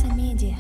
Медиа.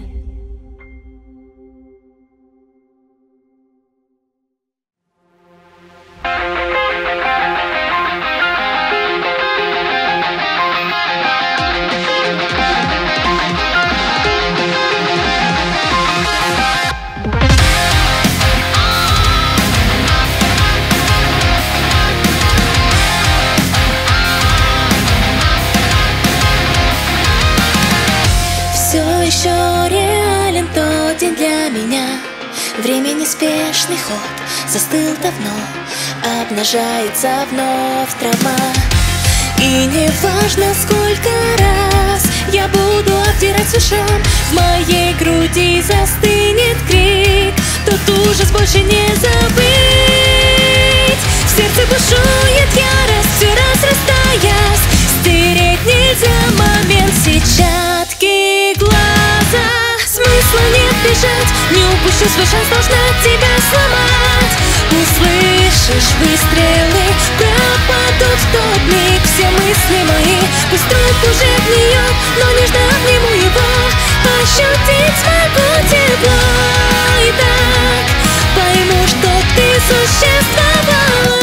Все еще реален тот день для меня. Время неспешный ход застыл давно, обнажается вновь травма. И не важно, сколько раз я буду обдирать свой шрам, в моей груди застынет крик, тот ужас больше не забыть. В сердце бушует ярость, все разрастаясь, стереть нельзя момент сетчатки глаза. Смысла нет бежать, не упущу свой шанс, должна тебя сломать. Услышишь выстрелы, пропадут в тот миг все мысли мои. Пусть труп уже гниет, но нежно обниму его, ощутить смогу тепло. И так пойму, что ты существовала.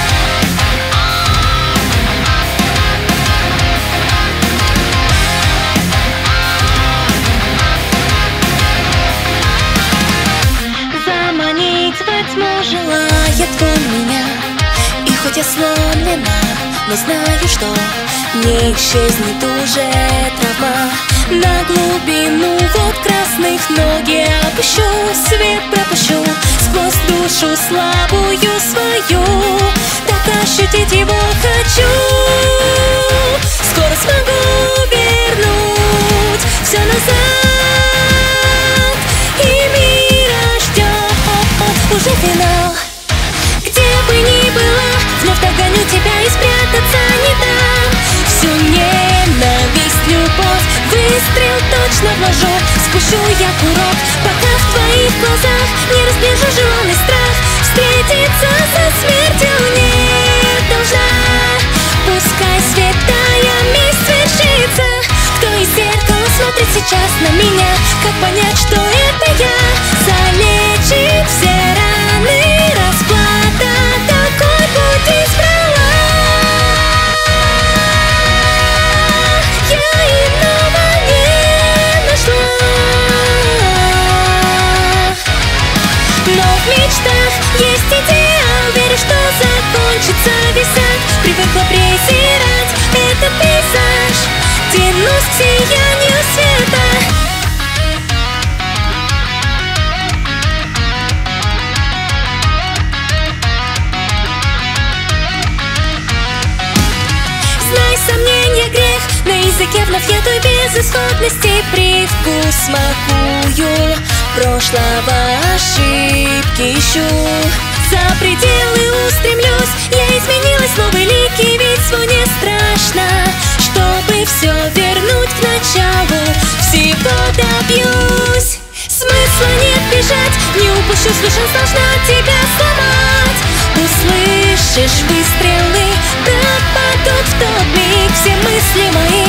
Желает он меня, и хоть я сломлена, но знаю, что не исчезнет уже травма. На глубину вод красных ноги опущу, свет пропущу сквозь душу слабую свою. Так ощутить его хочу, скоро смогу вернуть все назад, и мира ждет уже финал. Где бы ни была, вновь догоню тебя и спрятаться не дам. Всю ненависть, любовь, выстрел точно вложу. Спущу я курок, пока в твоих глазах не разбежу желанный страх. Встретиться со смертью не должна, пускай святая месть свершится. Кто из зеркала смотрит сейчас на меня, как понять, что это я? Залечит все раны расплата, такой путь избрала. Я иного не нашла, но в мечтах есть идеал. Верю, что закончится весь ад. Привыкла презирать этот пейзаж, тянусь к сиянию света. Сомнения грех, на языке вновь я той безысходности привкус смакую. Прошлого ошибки ищу, за пределы устремлюсь. Я изменилась, новый лик, и ведь свой не страшно. Чтобы все вернуть к началу, всего добьюсь. Смысла нет бежать, не упущу свой шанс, должна тебя сломать. Услышишь выстрелы, пропадут в тот миг все мысли мои.